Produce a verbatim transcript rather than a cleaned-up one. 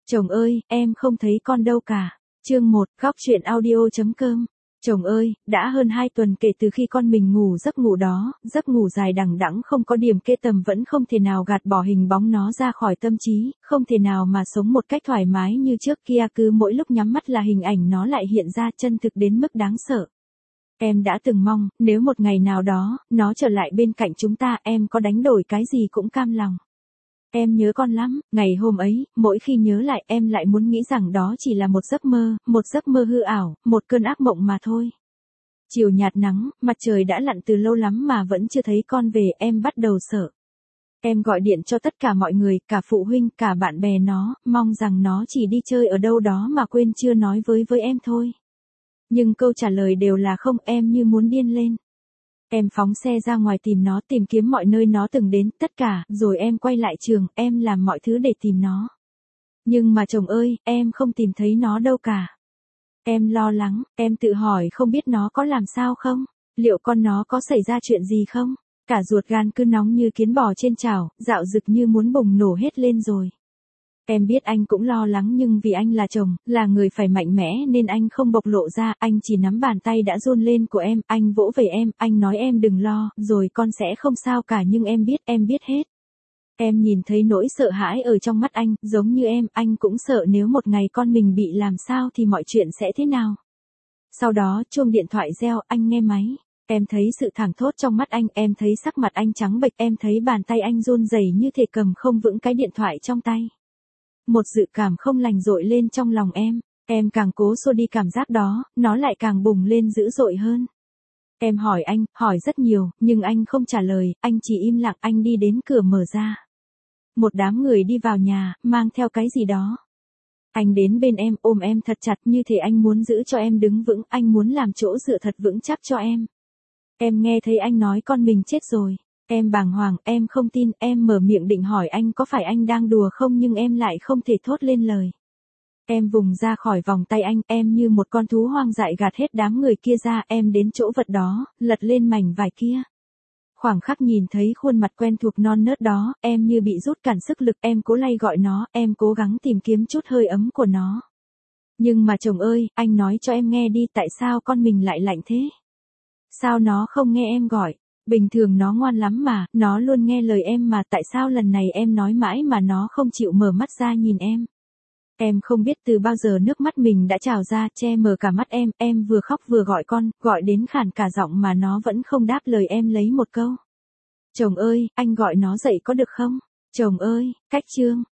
Chồng ơi, em không thấy con đâu cả. Chương một, góc chuyện audio chấm com. Chồng ơi, đã hơn hai tuần kể từ khi con mình ngủ giấc ngủ đó, giấc ngủ dài đằng đẵng không có điểm kê tầm vẫn không thể nào gạt bỏ hình bóng nó ra khỏi tâm trí, không thể nào mà sống một cách thoải mái như trước kia, cứ mỗi lúc nhắm mắt là hình ảnh nó lại hiện ra, chân thực đến mức đáng sợ. Em đã từng mong, nếu một ngày nào đó, nó trở lại bên cạnh chúng ta, em có đánh đổi cái gì cũng cam lòng. Em nhớ con lắm, ngày hôm ấy, mỗi khi nhớ lại em lại muốn nghĩ rằng đó chỉ là một giấc mơ, một giấc mơ hư ảo, một cơn ác mộng mà thôi. Chiều nhạt nắng, mặt trời đã lặn từ lâu lắm mà vẫn chưa thấy con về, em bắt đầu sợ. Em gọi điện cho tất cả mọi người, cả phụ huynh, cả bạn bè nó, mong rằng nó chỉ đi chơi ở đâu đó mà quên chưa nói với với em thôi. Nhưng câu trả lời đều là không, em như muốn điên lên. Em phóng xe ra ngoài tìm nó, tìm kiếm mọi nơi nó từng đến, tất cả, rồi em quay lại trường, em làm mọi thứ để tìm nó. Nhưng mà chồng ơi, em không tìm thấy nó đâu cả. Em lo lắng, em tự hỏi không biết nó có làm sao không? Liệu con nó có xảy ra chuyện gì không? Cả ruột gan cứ nóng như kiến bò trên chảo, dạo dực như muốn bùng nổ hết lên rồi. Em biết anh cũng lo lắng nhưng vì anh là chồng, là người phải mạnh mẽ nên anh không bộc lộ ra, anh chỉ nắm bàn tay đã run lên của em, anh vỗ về em, anh nói em đừng lo, rồi con sẽ không sao cả, nhưng em biết, em biết hết. Em nhìn thấy nỗi sợ hãi ở trong mắt anh, giống như em, anh cũng sợ nếu một ngày con mình bị làm sao thì mọi chuyện sẽ thế nào. Sau đó, chuông điện thoại reo, anh nghe máy. Em thấy sự thảng thốt trong mắt anh, em thấy sắc mặt anh trắng bệch, em thấy bàn tay anh run rẩy như thể cầm không vững cái điện thoại trong tay. Một dự cảm không lành dội lên trong lòng em, em càng cố xua đi cảm giác đó, nó lại càng bùng lên dữ dội hơn. Em hỏi anh, hỏi rất nhiều, nhưng anh không trả lời, anh chỉ im lặng, anh đi đến cửa mở ra. Một đám người đi vào nhà, mang theo cái gì đó. Anh đến bên em, ôm em thật chặt như thể anh muốn giữ cho em đứng vững, anh muốn làm chỗ dựa thật vững chắc cho em. Em nghe thấy anh nói con mình chết rồi. Em bàng hoàng, em không tin, em mở miệng định hỏi anh có phải anh đang đùa không nhưng em lại không thể thốt lên lời. Em vùng ra khỏi vòng tay anh, em như một con thú hoang dại gạt hết đám người kia ra, em đến chỗ vật đó, lật lên mảnh vải kia. Khoảng khắc nhìn thấy khuôn mặt quen thuộc non nớt đó, em như bị rút cạn sức lực, em cố lay gọi nó, em cố gắng tìm kiếm chút hơi ấm của nó. Nhưng mà chồng ơi, anh nói cho em nghe đi, tại sao con mình lại lạnh thế? Sao nó không nghe em gọi? Bình thường nó ngoan lắm mà, nó luôn nghe lời em mà, tại sao lần này em nói mãi mà nó không chịu mở mắt ra nhìn em? Em không biết từ bao giờ nước mắt mình đã trào ra, che mờ cả mắt em, em vừa khóc vừa gọi con, gọi đến khàn cả giọng mà nó vẫn không đáp lời em lấy một câu. Chồng ơi, anh gọi nó dậy có được không? Chồng ơi, cách chương.